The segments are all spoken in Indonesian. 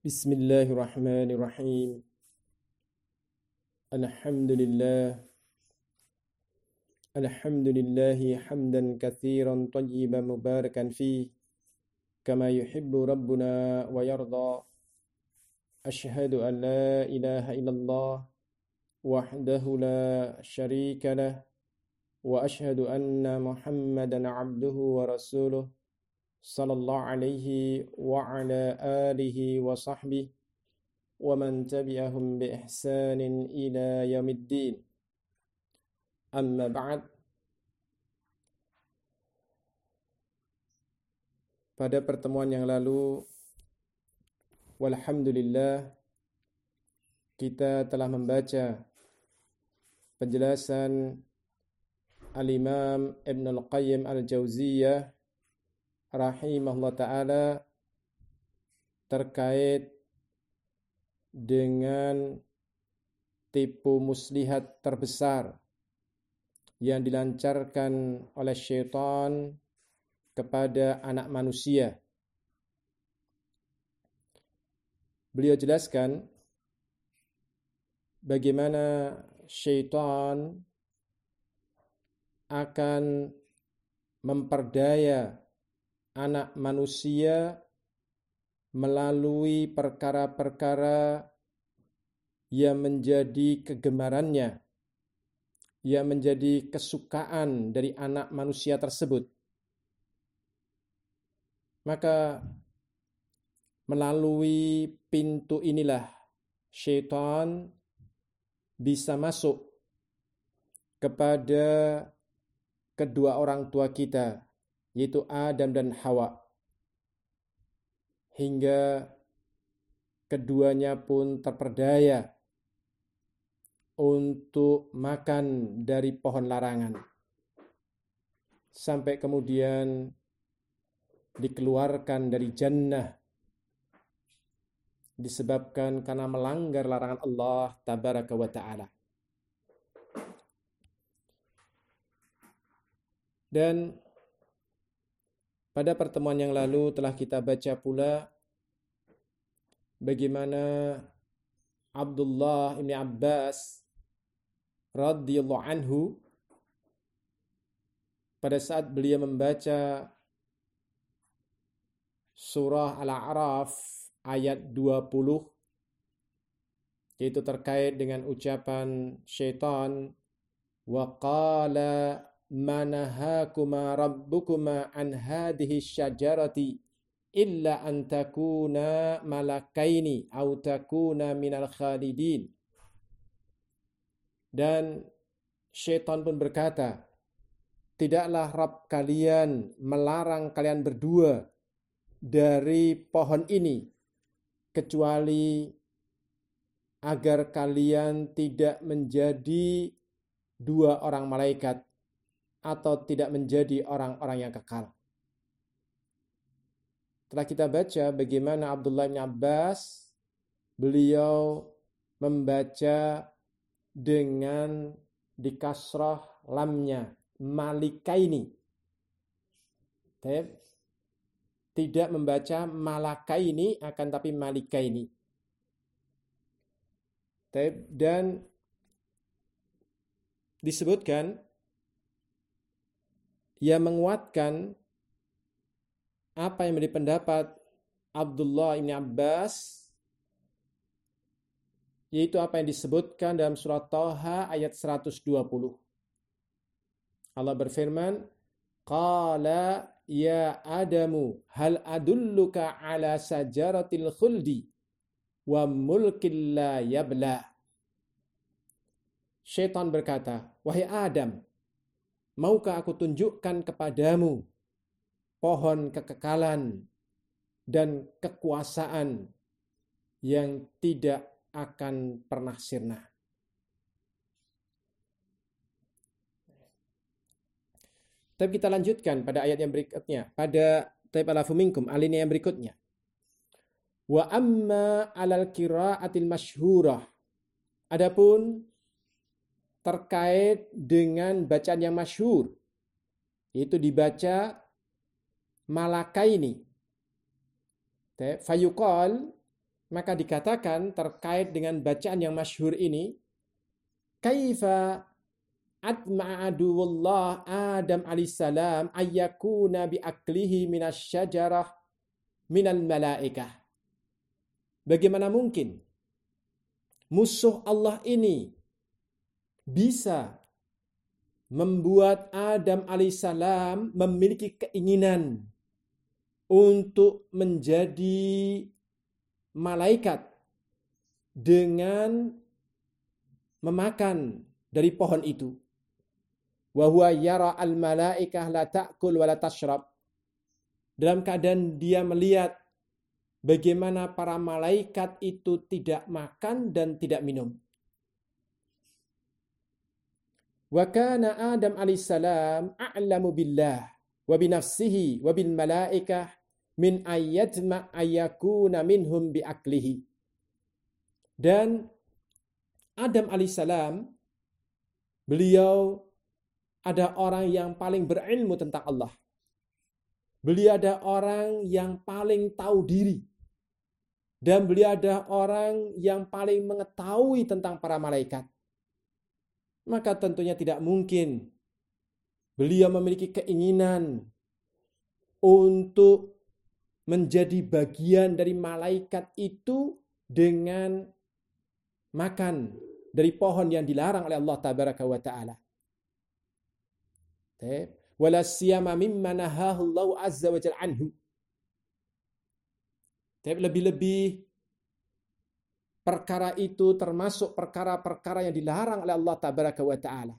Bismillahirrahmanirrahim. Alhamdulillah. Alhamdulillahi hamdan katsiran tayyiban mubarakan fi kama yuhibbu rabbuna wa yarda. Ashhadu an la ilaha illallah wahdahu la syarika lah wa ashhadu anna Muhammadan abduhu wa rasuluh sallallahu alaihi wa ala alihi wa sahbihi wa man tabi'ahum bi ihsanin ila yaumiddin. Amma ba'd. Pada pertemuan yang lalu, walhamdulillah, kita telah membaca penjelasan Al-Imam Ibn Al-Qayyim Al-Jauziyah rahimahullah ta'ala terkait dengan tipu muslihat terbesar yang dilancarkan oleh syaitan kepada anak manusia. Beliau jelaskan bagaimana syaitan akan memperdaya anak manusia melalui perkara-perkara yang menjadi kegemarannya, yang menjadi kesukaan dari anak manusia tersebut. Maka melalui pintu inilah syaitan bisa masuk kepada kedua orang tua kita, yaitu Adam dan Hawa, hingga keduanya pun terperdaya untuk makan dari pohon larangan, sampai kemudian dikeluarkan dari jannah disebabkan karena melanggar larangan Allah tabaraka wa ta'ala. Dan pada pertemuan yang lalu telah kita baca pula bagaimana Abdullah bin Abbas radhiyallahu anhu pada saat beliau membaca surah Al-A'raf ayat 20, yaitu terkait dengan ucapan syaitan, wa qala manahakuma rabbukuma an hadhihi syajarati illa an takuna malakaini au takuna minal khalidin. Dan syaitan pun berkata, tidaklah Rabb kalian melarang kalian berdua dari pohon ini kecuali agar kalian tidak menjadi dua orang malaikat atau tidak menjadi orang-orang yang kekal. Telah kita baca bagaimana Abdullah bin Abbas beliau membaca dengan dikasrah lamnya, malikaini. Tidak membaca malakaini akan tapi malikaini. Dan disebutkan yang menguatkan apa yang menjadi pendapat Abdullah bin Abbas, yaitu apa yang disebutkan dalam surat Thaha ayat 120. Allah berfirman, qala ya Adamu hal adulluka ala sajaratil khuldi wa mulkin la yabla. Syaitan berkata, wahai Adam, maukah aku tunjukkan kepadamu pohon kekekalan dan kekuasaan yang tidak akan pernah sirna. Tapi kita lanjutkan pada ayat yang berikutnya, pada ta'alafu minkum, alinea yang berikutnya. Wa amma alal qiraatil masyhurah. Adapun terkait dengan bacaan yang masyhur, yaitu dibaca malakaini. Fayuqal, Maka dikatakan terkait dengan bacaan yang masyhur ini, kaifa atma'a aduwullah Adam alaihissalam ayyakuna biaklihi minasyajarah minal malaikah. Bagaimana mungkin musuh Allah ini bisa membuat Adam alaihissalam memiliki keinginan untuk menjadi malaikat dengan memakan dari pohon itu. Wa huwa yara al malaikah la ta'kul wa la tashrab. Dalam keadaan dia melihat bagaimana para malaikat itu tidak makan dan tidak minum. Wa kana Adam alaihissalam a'lamu billah wa binafsihi wa bil malaikah min ayyatma ayyakuna minhum biaklihi. Dan Adam alaihissalam, beliau ada orang yang paling berilmu tentang Allah. Beliau ada orang yang paling tahu diri. Dan beliau ada orang yang paling mengetahui tentang para malaikat. Maka tentunya tidak mungkin beliau memiliki keinginan untuk menjadi bagian dari malaikat itu dengan makan dari pohon yang dilarang oleh Allah tabaraka wa ta'ala. Wala siyama mimma nahahu Allah azza wa jalla anhu. Lebih-lebih perkara itu termasuk perkara-perkara yang dilarang oleh Allah tabaraka wa ta'ala.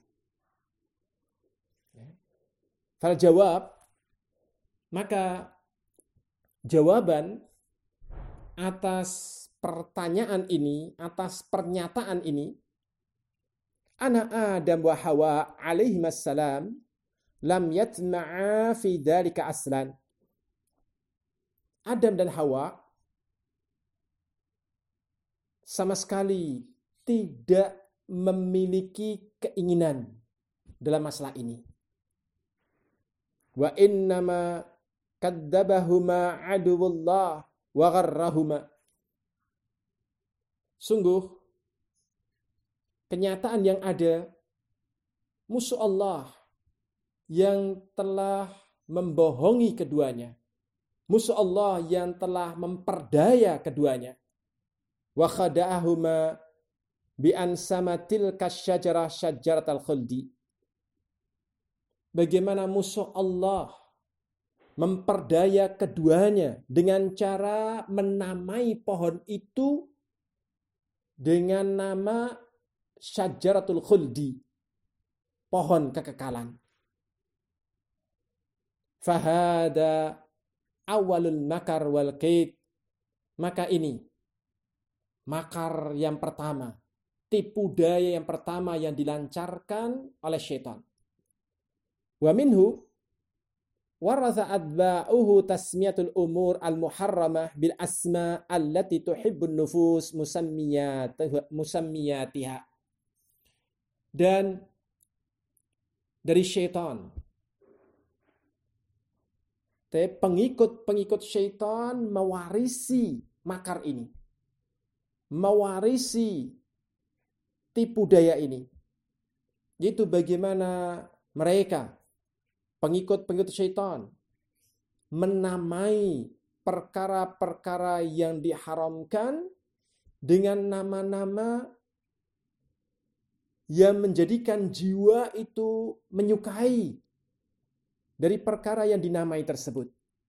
Fal jawab, maka jawaban atas pertanyaan ini, atas pernyataan ini, ana Adam wa Hawa alaihimassalam lam yatma'a fi dzalika aslan. Adam dan Hawa sama sekali tidak memiliki keinginan dalam masalah ini. Wa innama kadzabahuma aduwullah wa gharrahuma. Sungguh kenyataan yang ada, musuh Allah yang telah membohongi keduanya. Musuh Allah yang telah memperdaya keduanya. Wa khada'ahuma bi an samatil kasyajarah syajaratal khuldi. Bagaimana musuh Allah memperdaya keduanya dengan cara menamai pohon itu dengan nama syajaratul khuldi, pohon kekekalan. Fahada awalul makar wal kaid. Maka ini makar yang pertama, tipu daya yang pertama yang dilancarkan oleh syaitan. Wa minhu waratha adba'uhu tasmiyatul umur al-muharramah bil asma allati tuhibbun nufus musammiyatiha. Dan dari syaitan, pengikut-pengikut syaitan mewarisi makar ini, mewarisi tipu daya ini. Yaitu bagaimana mereka, pengikut-pengikut syaitan, menamai perkara-perkara yang diharamkan dengan nama-nama yang menjadikan jiwa itu menyukai dari perkara yang dinamai tersebut.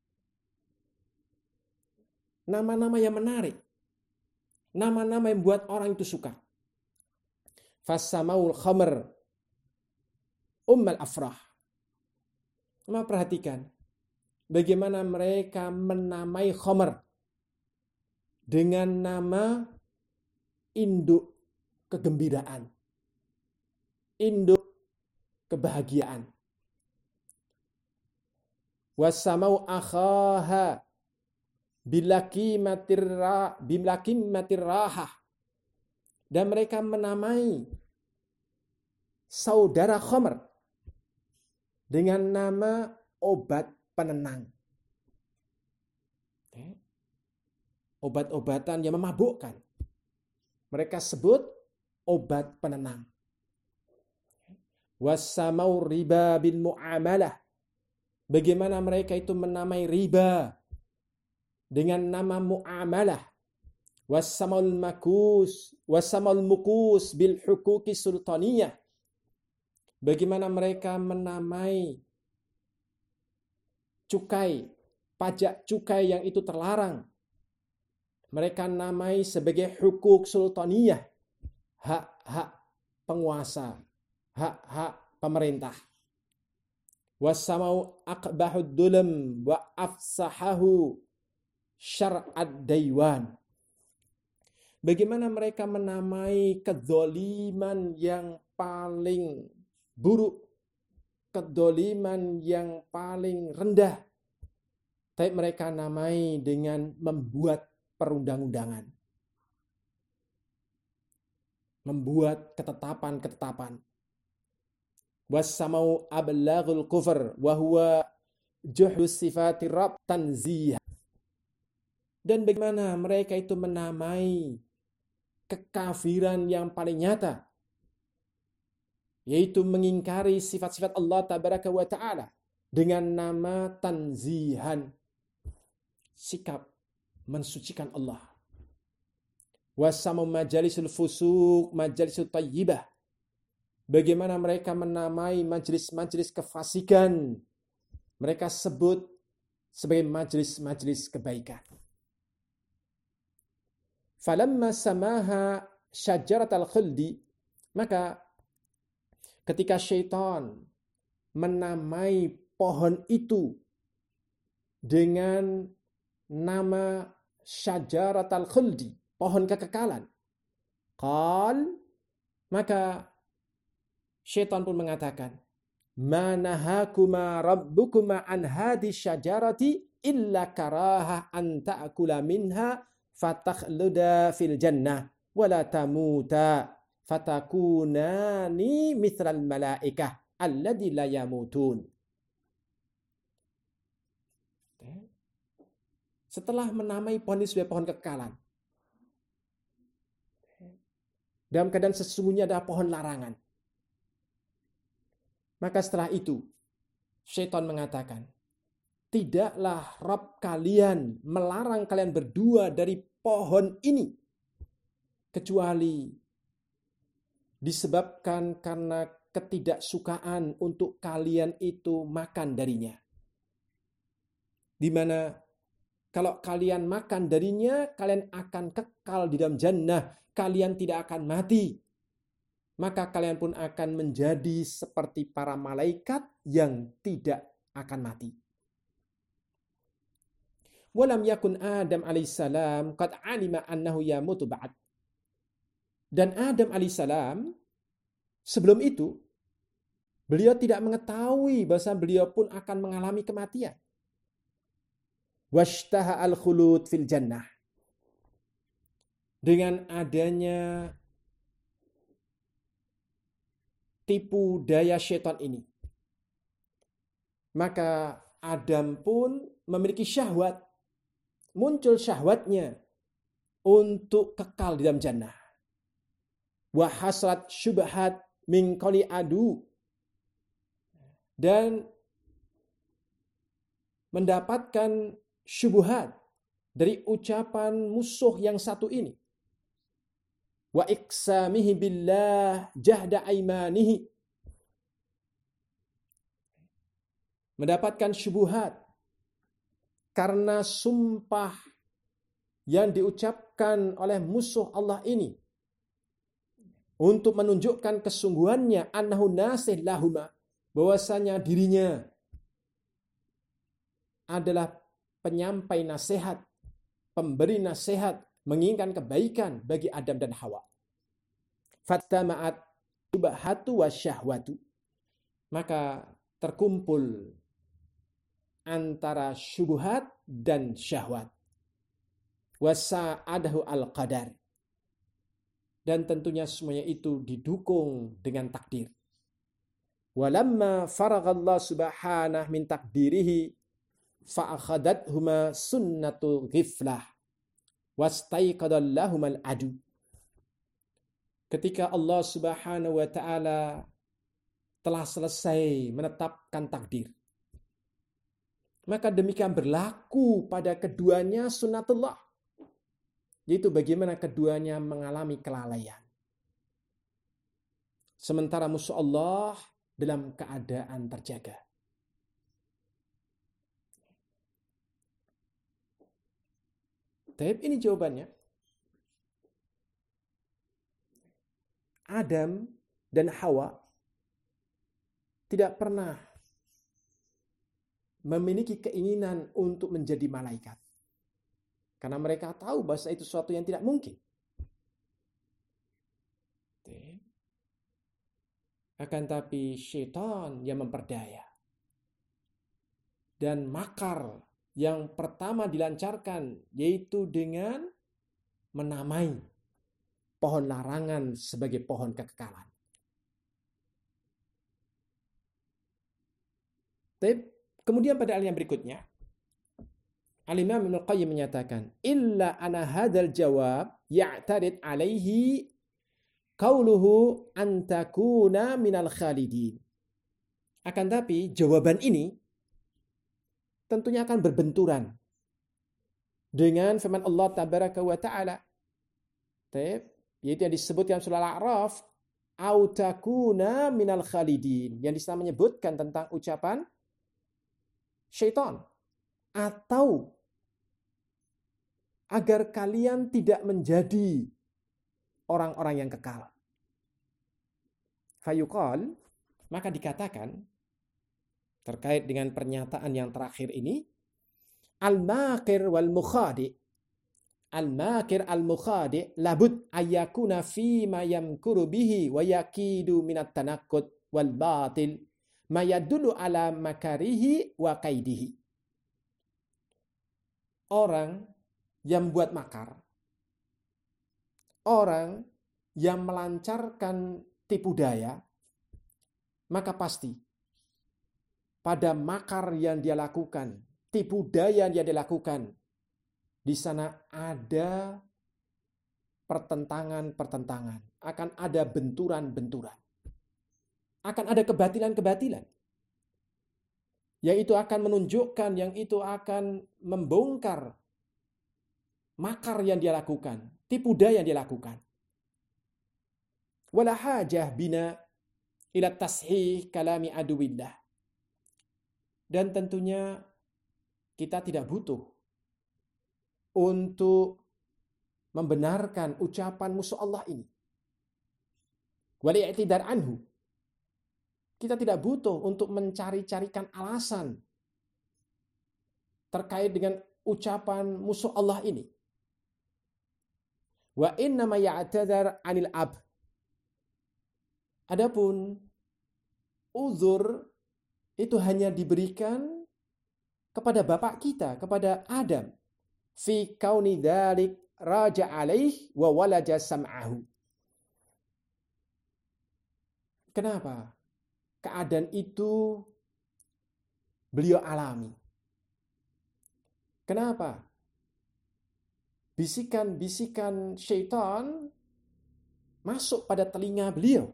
Nama-nama yang menarik, nama-nama yang membuat orang itu suka. Fasamaul khamr ummal afrah. Maka perhatikan bagaimana mereka menamai khamr dengan nama induk kegembiraan, induk kebahagiaan. Wasamau akhaha bilakimatir rahah. Dan mereka menamai saudara khamr dengan nama obat penenang. obat-obatan yang memabukkan. Mereka sebut obat penenang. Wasamau riba bil mu'amalah. Bagaimana mereka itu menamai riba dengan nama mu'amalah. Wasamul mukus bil hukuki sultaniyah. Bagaimana mereka menamai cukai, pajak cukai yang itu terlarang. Mereka namai sebagai hukuk sultaniyah, hak-hak penguasa, hak-hak pemerintah. Wasamau aqbahud dulam wa afsahahu syar'ad daywan. Bagaimana mereka menamai kedzaliman yang paling buruk, kedzaliman yang paling rendah. Tapi mereka namai dengan membuat perundang-undangan. Membuat ketetapan-ketetapan. Wassamau ablaghul kufr wa huwa juhdu sifati rabb tanzih. Dan bagaimana mereka itu menamai kekafiran yang paling nyata, yaitu mengingkari sifat-sifat Allah tabaraka wa ta'ala dengan nama tanzihan, sikap mensucikan Allah. Wasamu majalisul fusuq majalisul tayyibah. Bagaimana mereka menamai majelis-majelis kefasikan, mereka sebut sebagai majelis-majelis kebaikan. Falamma samaha syajaratal khuldi, maka ketika syaitan menamai pohon itu dengan nama syajaratal khuldi, pohon kekekalan, maka syaitan pun mengatakan, ma nahakuma rabbukuma an hadhi syajarati illa karaha an ta'kula minha fatakhluda fil jannah wala tamuta fatakunani mithral malaikah alladzi la yamutun. Setelah menamai pohon ini sebagai pohon kekekalan, dalam keadaan sesungguhnya adalah pohon larangan, maka setelah itu syaitan mengatakan, tidaklah Rabb kalian melarang kalian berdua dari pohon ini kecuali disebabkan karena ketidaksukaan untuk kalian itu makan darinya. Di mana kalau kalian makan darinya, kalian akan kekal di dalam jannah, kalian tidak akan mati. Maka kalian pun akan menjadi seperti para malaikat yang tidak akan mati. Walam yakun Adam alaihissalam qad alima annahu yamutu ba'd. Dan Adam alaihissalam sebelum itu beliau tidak mengetahui bahwa beliau pun akan mengalami kematian. Washtaha al-khulud fil jannah. Dengan adanya tipu daya syaitan ini, maka Adam pun memiliki syahwat, muncul syahwatnya untuk kekal di dalam jannah. Wa hasrat syubhat min qali adu, dan mendapatkan syubhat dari ucapan musuh yang satu ini. Wa iqsamihi billah jahda aimanihi, mendapatkan syubhat karena sumpah yang diucapkan oleh musuh Allah ini untuk menunjukkan kesungguhannya annahu nasih lahuma, bahwasanya dirinya adalah penyampai nasihat, pemberi nasihat, menginginkan kebaikan bagi Adam dan Hawa. Fattama'at syubhatu wasyahwatu, maka terkumpul antara syubhat dan syahwat. Wasa'adahu al-qadar, dan tentunya semuanya itu didukung dengan takdir. Walamma faraghallahu subhanahu min takdirihi fa'akhadathuma sunnatul ghiflah. wastaiqadallahumal adu. Ketika Allah Subhanahu wa taala telah selesai menetapkan takdir, maka demikian berlaku pada keduanya sunnatullah, yaitu bagaimana keduanya mengalami kelalaian. Sementara musuh Allah dalam keadaan terjaga. Tapi ini jawabannya. Adam dan Hawa tidak pernah memiliki keinginan untuk menjadi malaikat. Karena mereka tahu bahwa itu sesuatu yang tidak mungkin. Akan tapi syaitan yang memperdaya. Dan makar yang pertama dilancarkan yaitu dengan menamai pohon larangan sebagai pohon kekekalan. Kemudian pada ayat yang berikutnya, Al-Imam Ibnu Qayyim menyatakan, illa ana hadzal jawab ya'tarid alaihi qauluhu an takuna minal khalidin. Akan tapi jawaban ini tentunya akan berbenturan dengan firman Allah tabaraka wa taala, yaitu yang disebutkan surah Al-A'raf, au takuna minal khalidin, yang disana menyebutkan tentang ucapan syaitan, atau agar kalian tidak menjadi orang-orang yang kekal. Fayuqal, maka dikatakan terkait dengan pernyataan yang terakhir ini, al-makir wal mukhadi. Al-makir al-mukhadi labud ayyakuna fi ma yamkuru bihi wa yakidu minat tanaqqud wal batil ma yadullu ala makarihi wa kaidihi. Orang yang buat makar, orang yang melancarkan tipu daya, maka pasti pada makar yang dia lakukan, tipu daya yang dia lakukan, di sana ada pertentangan-pertentangan, akan ada benturan-benturan, akan ada kebatilan-kebatilan, yang itu akan menunjukkan, yang itu akan membongkar makar yang dia lakukan, tipu daya yang dia lakukan. Wala hajah bina ila tashih kalami aduwillah. Dan tentunya kita tidak butuh untuk membenarkan ucapan musuh Allah ini. Wal-i'tidar anhu. Kita tidak butuh untuk mencari-carikan alasan terkait dengan ucapan musuh Allah ini. Wa innama ya'tadar 'anil ab. Adapun uzur itu hanya diberikan kepada bapak kita, kepada Adam. Fi kauni dzalik raja alaih wa walaja sam'ahu. Kenapa? Keadaan itu beliau alami. Kenapa? Bisikan-bisikan syaitan masuk pada telinga beliau.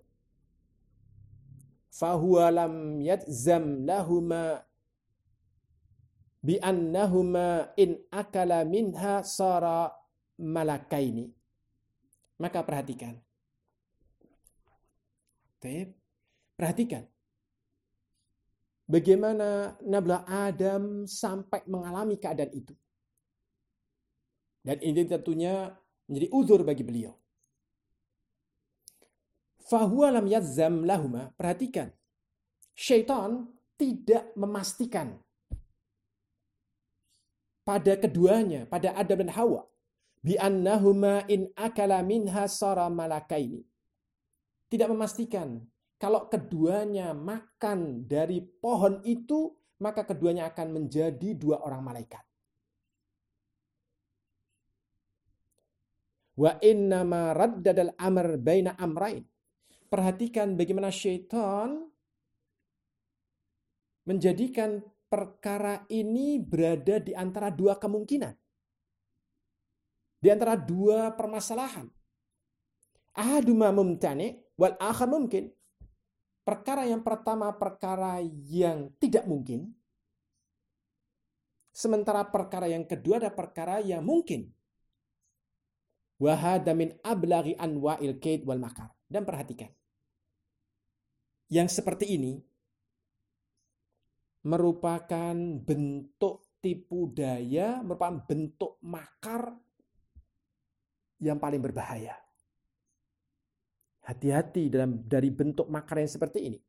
Fahuwa lam yadzam lahuma bi annahuma in akala minha sara malakaini. Maka perhatikan. Perhatikan. Bagaimana Nabi Adam sampai mengalami keadaan itu. Dan ini tentunya menjadi uzur bagi beliau. Fahuwa lam yadzam lahuma. Perhatikan. Syaitan tidak memastikan pada keduanya, pada Adam dan Hawa, bi annahuma in akala minha sara malakaini. Tidak memastikan kalau keduanya makan dari pohon itu, maka keduanya akan menjadi dua orang malaikat. Wa innama raddadal amr baina amrain. Perhatikan bagaimana syaitan menjadikan perkara ini berada di antara dua kemungkinan. di antara dua permasalahan. Ahaduma mumtani wal akhar mungkin. Perkara yang pertama perkara yang tidak mungkin. Sementara perkara yang kedua ada perkara yang mungkin. Wa hadza min ablaghi anwa'il kaid wal makar. Dan perhatikan. Yang seperti ini merupakan bentuk tipu daya, merupakan bentuk makar yang paling berbahaya. Hati-hati dari bentuk makar yang seperti ini.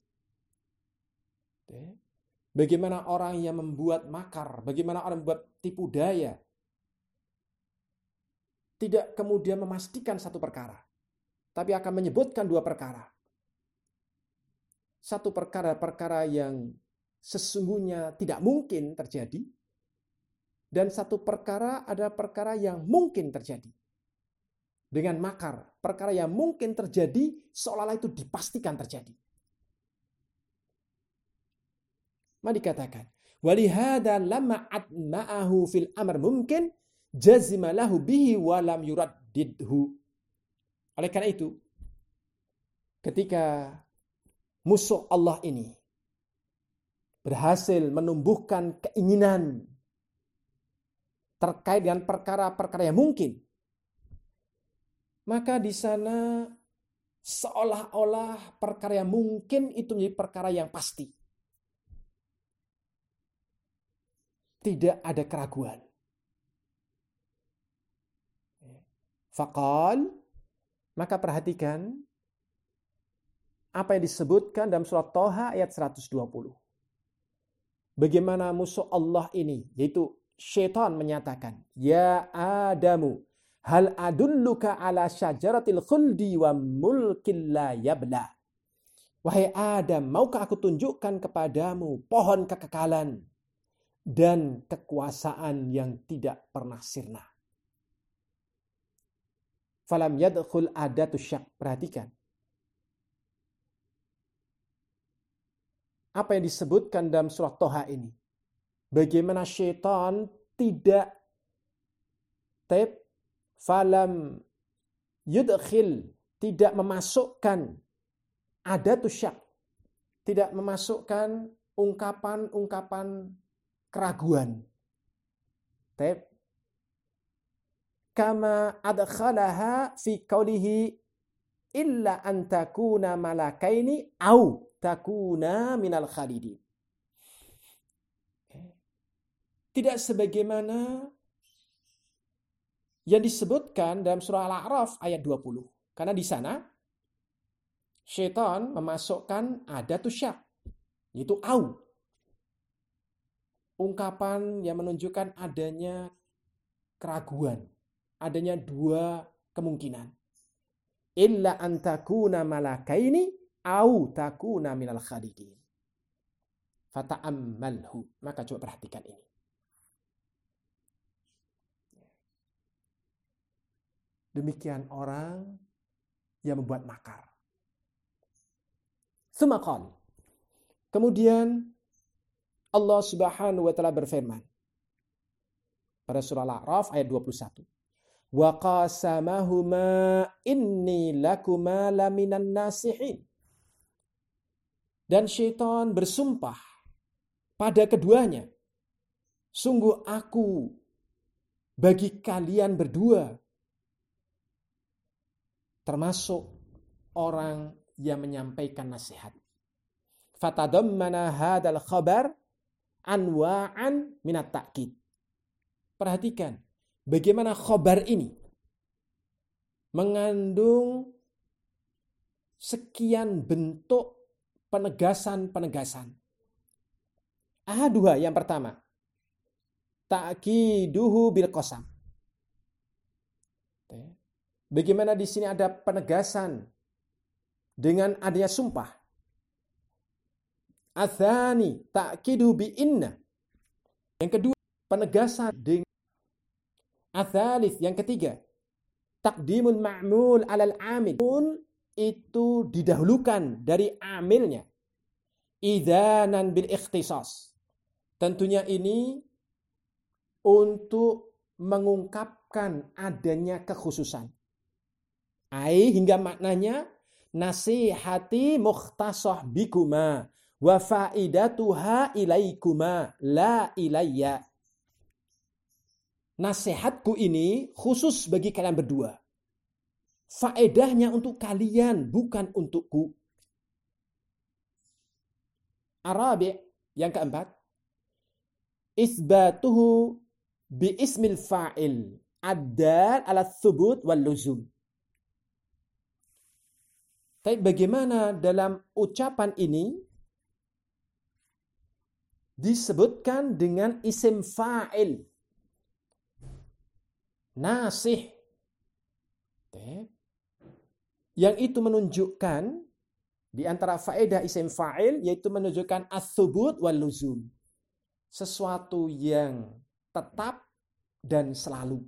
Bagaimana orang yang membuat makar, bagaimana orang membuat tipu daya, tidak kemudian memastikan satu perkara, tapi akan menyebutkan dua perkara. Satu perkara yang sesungguhnya tidak mungkin terjadi, dan satu perkara ada perkara yang mungkin terjadi. Dengan makar, perkara yang mungkin terjadi seolah-olah itu dipastikan terjadi. Maka dikatakan, walihada lama atma'ahu fil amr mungkin jazima lahu bihi wa lam yuraddidhu. Oleh karena itu, ketika musuh Allah ini berhasil menumbuhkan keinginan terkait dengan perkara-perkara yang mungkin, maka di sana seolah-olah perkara yang mungkin itu menjadi perkara yang pasti. Tidak ada keraguan. Faqal, maka perhatikan apa yang disebutkan dalam surat Thaha ayat 120. Bagaimana musuh Allah ini, yaitu syaitan menyatakan, ya Adamu, hal adulluka ala syajaratil khuldi wa mulkin la yabla. Wahai Adam, maukah aku tunjukkan kepadamu pohon kekekalan dan kekuasaan yang tidak pernah sirna. Falam yadkhul adatu syak. Perhatikan. Apa yang disebutkan dalam surat Thaha ini. Bagaimana syaitan tidak falam yudkhil, tidak memasukkan adatus syak, tidak memasukkan ungkapan-ungkapan keraguan. Kama adkhalaha fi qawlihi illa an takuna malakaini au takuna minal khalidin. Tidak sebagaimana yang disebutkan dalam surah Al-A'raf ayat 20. Karena di sana syaitan memasukkan adatus syak, yaitu au. Ungkapan yang menunjukkan adanya keraguan, adanya dua kemungkinan. Illa an takuna malakaini au takuna minal khalidin. Fata'ammalhu. Maka coba perhatikan ini. Demikian orang yang membuat makar. Tsumma kemudian Allah Subhanahu wa taala berfirman pada surah Al-A'raf ayat 21. Wa qasamahuma inni lakuma laminan nasihin. Dan syaitan bersumpah pada keduanya, sungguh aku bagi kalian berdua termasuk orang yang menyampaikan nasihat. Fatadammana hadzal khabar anwa'an minat ta'kid. Perhatikan bagaimana khabar ini mengandung sekian bentuk penegasan-penegasan. Ahaduha, yang pertama, ta'kiduhu bil qasam. Bagaimana di sini ada penegasan dengan adanya sumpah. Atsani ta'kidu bi inna. Yang kedua, penegasan dengan atsalits. Yang ketiga, taqdimul ma'mul 'alal 'amil. Itu didahulukan dari amilnya. Idzanan bil ikhtisas. Tentunya ini untuk mengungkap mengungkapkan adanya kekhususan. Hingga maknanya nasihati mukhtasah bikuma wa faidatuha ilaikuma la ilayya. Nasihatku ini khusus bagi kalian berdua. Faedahnya untuk kalian, bukan untukku. Arabi' yang keempat, isbatuhu bi ismil fa'il ad-dal ala thubut wal luzum. Tapi bagaimana dalam ucapan ini disebutkan dengan isim fa'il nasih, yang itu menunjukkan di antara faedah isim fa'il yaitu menunjukkan as-thubut wal luzum, sesuatu yang tetap dan selalu.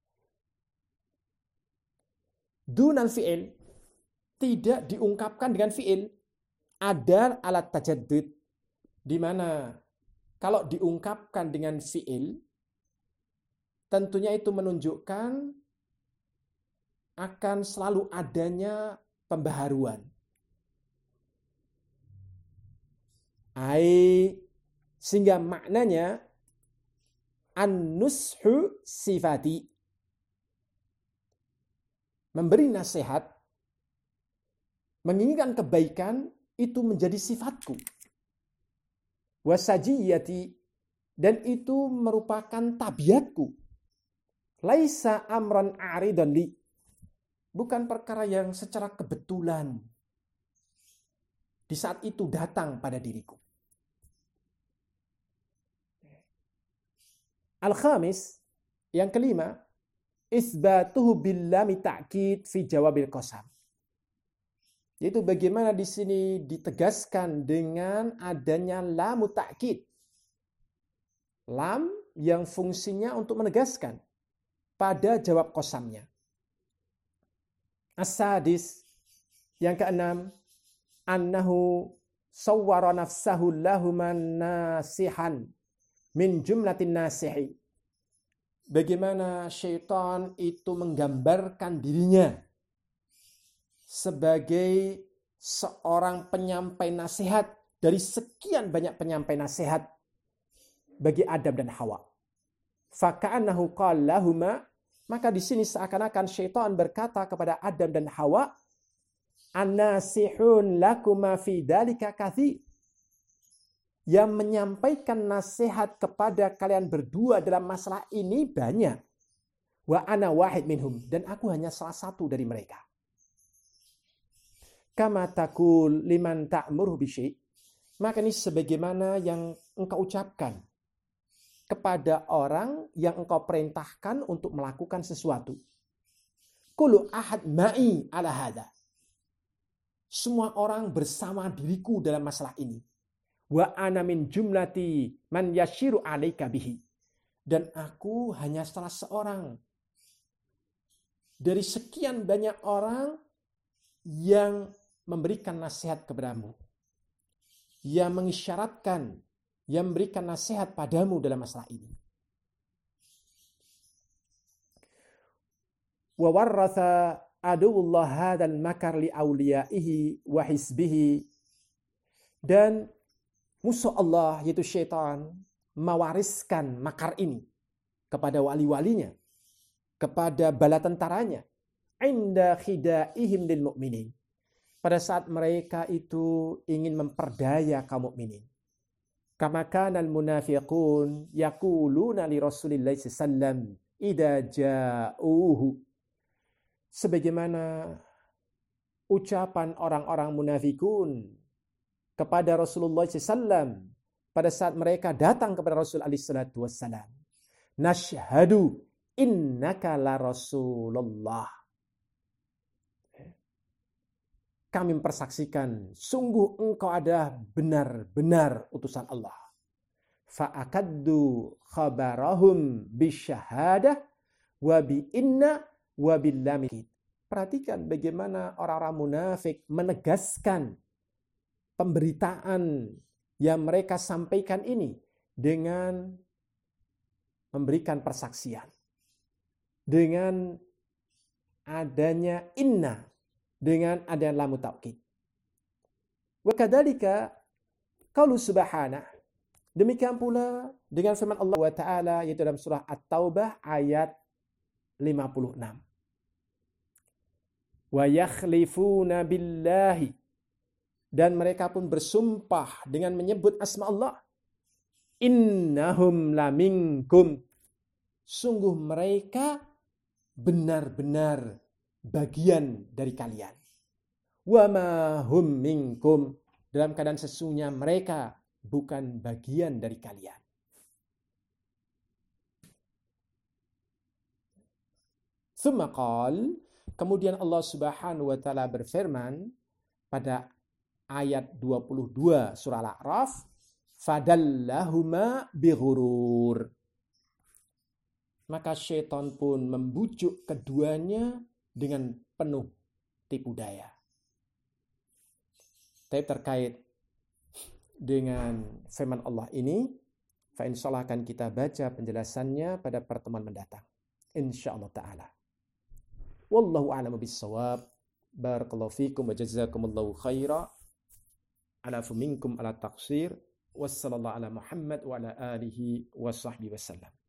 Dunal fi'il, tidak diungkapkan dengan fi'il. Adal alat tajaddud, di mana kalau diungkapkan dengan fi'il tentunya itu menunjukkan akan selalu adanya pembaharuan. Sehingga maknanya an-nushu sifati, memberi nasihat, menginginkan kebaikan itu menjadi sifatku. Wasajiyati, dan itu merupakan tabiatku. Laisa amran aridan li, bukan perkara yang secara kebetulan di saat itu datang pada diriku. Al-khamis, yang kelima, isbatuhu billami ta'kid fi jawabil qasam. Yaitu bagaimana di sini ditegaskan dengan adanya lamu ta'kid. Lam yang fungsinya untuk menegaskan pada jawab qasamnya. As-sadis, yang keenam, annahu sawwara nafsahu lahuman nasihan min jumlatin nasihi. Bagaimana syaitan itu menggambarkan dirinya sebagai seorang penyampai nasihat dari sekian banyak penyampai nasihat bagi Adam dan Hawa. Faka'annahu qala lahuma, maka di sini seakan-akan syaitan berkata kepada Adam dan Hawa, an-nasihun lakuma fi dzalika katsir. Yang menyampaikan nasihat kepada kalian berdua dalam masalah ini banyak. Wa ana wahid minhum, dan aku hanya salah satu dari mereka. Kama taqul liman ta'muru bi syai', maka ini sebagaimana yang engkau ucapkan kepada orang yang engkau perintahkan untuk melakukan sesuatu. Kullu ahad ma'i ala hada, semua orang bersama diriku dalam masalah ini. Wa ana min jumlati man yashiru alaika bihi, dan aku hanya salah seorang dari sekian banyak orang yang memberikan nasihat kepadamu, yang mengisyaratkan, yang memberikan nasihat padamu dalam masalah ini. Wa warratha aduwullah hadzal makar li auliyaihi wa hisbihi, dan musuh Allah yaitu syaitan mewariskan makar ini kepada wali-walinya, kepada bala tentaranya, inda khidaihim lil mu'minin, pada saat mereka itu ingin memperdaya kaum mukminin. Kama kana al munafiqun yaquluna li Rasulillah sallallahu idza ja'uhu, sebagaimana ucapan orang-orang munafikun kepada Rasulullah SAW pada saat mereka datang kepada Rasul SAW. Nashhadu innaka la Rasulullah. Kami mempersaksikan sungguh engkau adalah benar-benar utusan Allah. Fa'akaddu khabarahum bisyahadah wa bi inna wa billamid. Perhatikan bagaimana orang-orang munafik menegaskan pemberitaan yang mereka sampaikan ini dengan memberikan persaksian. dengan adanya inna, dengan adanya lamu taukid. Wa kadzalika qaulu subhanahu, demikian pula dengan firman Allah wa taala yaitu dalam surah At-Taubah ayat 56. Wa yakhlifuna billahi, dan mereka pun bersumpah dengan menyebut asma Allah. Innahum laminkum, sungguh mereka benar-benar bagian dari kalian. Wa ma hum minkum, dalam keadaan sesungguhnya mereka bukan bagian dari kalian. Tsumma qala, kemudian Allah Subhanahu wa taala berfirman pada ayat 22 surah Al-A'raf, fadallahuma bighurur, maka syaitan pun membujuk keduanya dengan penuh tipu daya. Tapi terkait dengan firman Allah ini, insyaallah akan kita baca penjelasannya pada pertemuan mendatang, insyaallah taala. Wallahu a'lamu bis-shawab. Barakallahu fikum wa jazakumullahu khaira. Alafu minkum ala taqsir. Wassallallahu ala Muhammad wa ala alihi wa sahbihi wasallam.